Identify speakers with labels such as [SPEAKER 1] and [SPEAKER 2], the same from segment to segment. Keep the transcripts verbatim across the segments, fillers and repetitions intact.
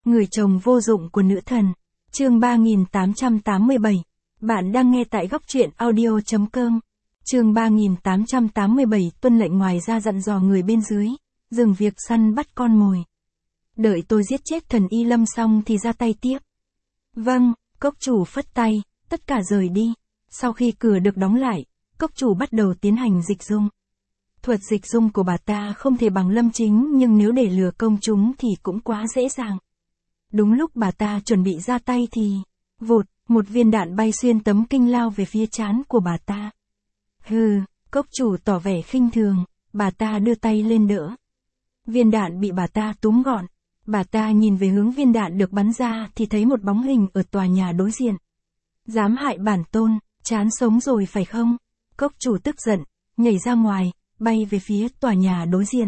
[SPEAKER 1] Người chồng vô dụng của nữ thần. Chương ba nghìn tám trăm tám mươi bảy. Bạn đang nghe tại góc truyện audio chấm com. Chương ba nghìn tám trăm tám mươi bảy. Tuân lệnh ngoài ra dặn dò người bên dưới, dừng việc săn bắt con mồi. Đợi tôi giết chết thần Y Lâm xong thì ra tay tiếp. Vâng, cốc chủ phất tay, tất cả rời đi. Sau khi cửa được đóng lại, cốc chủ bắt đầu tiến hành dịch dung. Thuật dịch dung của bà ta không thể bằng Lâm Chính, nhưng nếu để lừa công chúng thì cũng quá dễ dàng. Đúng lúc bà ta chuẩn bị ra tay thì, vụt, một viên đạn bay xuyên tấm kinh lao về phía trán của bà ta. Hừ, cốc chủ tỏ vẻ khinh thường, bà ta đưa tay lên đỡ. Viên đạn bị bà ta túm gọn. Bà ta nhìn về hướng viên đạn được bắn ra thì thấy một bóng hình ở tòa nhà đối diện. Dám hại bản tôn, chán sống rồi phải không? Cốc chủ tức giận, nhảy ra ngoài, bay về phía tòa nhà đối diện.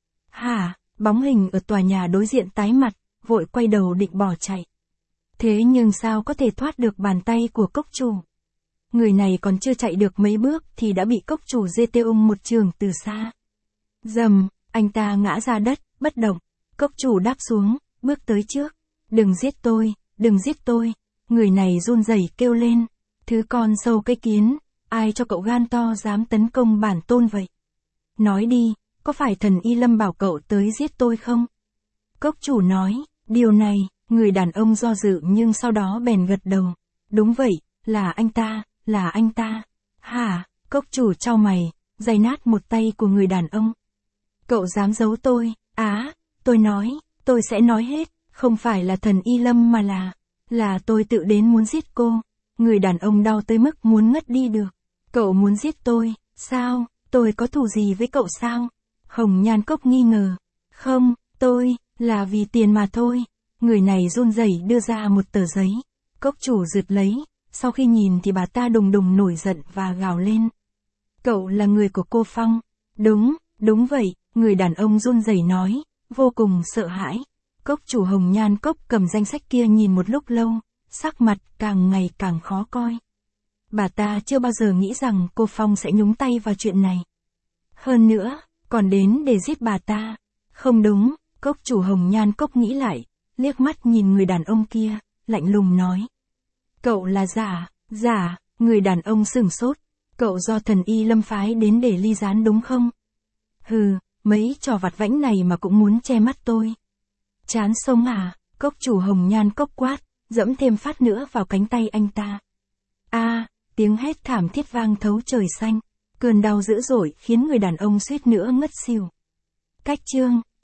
[SPEAKER 1] Hả, bóng hình ở tòa nhà đối diện tái mặt, vội quay đầu định bỏ chạy. Thế nhưng sao có thể thoát được bàn tay của cốc chủ? Người này còn chưa chạy được mấy bước thì đã bị cốc chủ giê tê ung một trường từ xa. Dầm, anh ta ngã ra đất, bất động. Cốc chủ đáp xuống, bước tới trước. Đừng giết tôi, đừng giết tôi. Người này run rẩy kêu lên. Thứ con sâu cái kiến, ai cho cậu gan to dám tấn công bản tôn vậy? Nói đi, có phải thần Y Lâm bảo cậu tới giết tôi không? Cốc chủ nói, điều này, người đàn ông do dự nhưng sau đó bèn gật đầu. Đúng vậy, là anh ta, là anh ta. Hả, cốc chủ chau mày, giày nát một tay của người đàn ông. Cậu dám giấu tôi, á, tôi nói, tôi sẽ nói hết, không phải là thần Y Lâm mà là, là tôi tự đến muốn giết cô. Người đàn ông đau tới mức muốn ngất đi được. Cậu muốn giết tôi, sao, tôi có thù gì với cậu sao? Hồng Nhan Cốc nghi ngờ. Không, tôi, là vì tiền mà thôi. Người này run rẩy đưa ra một tờ giấy. Cốc chủ rượt lấy, sau khi nhìn thì bà ta đùng đùng nổi giận và gào lên. Cậu là người của cô Phong. Đúng, đúng vậy, người đàn ông run rẩy nói, vô cùng sợ hãi. Cốc chủ Hồng Nhan Cốc cầm danh sách kia nhìn một lúc lâu, sắc mặt càng ngày càng khó coi. Bà ta chưa bao giờ nghĩ rằng cô Phong sẽ nhúng tay vào chuyện này. Hơn nữa, còn đến để giết bà ta. Không đúng, cốc chủ Hồng Nhan Cốc nghĩ lại, liếc mắt nhìn người đàn ông kia, lạnh lùng nói. Cậu là giả, giả, người đàn ông sửng sốt. Cậu do thần Y Lâm phái đến để ly gián đúng không? Hừ, mấy trò vặt vãnh này mà cũng muốn che mắt tôi. Chán sống à, cốc chủ Hồng Nhan Cốc quát, dẫm thêm phát nữa vào cánh tay anh ta. A, tiếng hét thảm thiết vang thấu trời xanh. Cơn đau dữ dội khiến người đàn ông suýt nữa ngất xỉu. Cách chương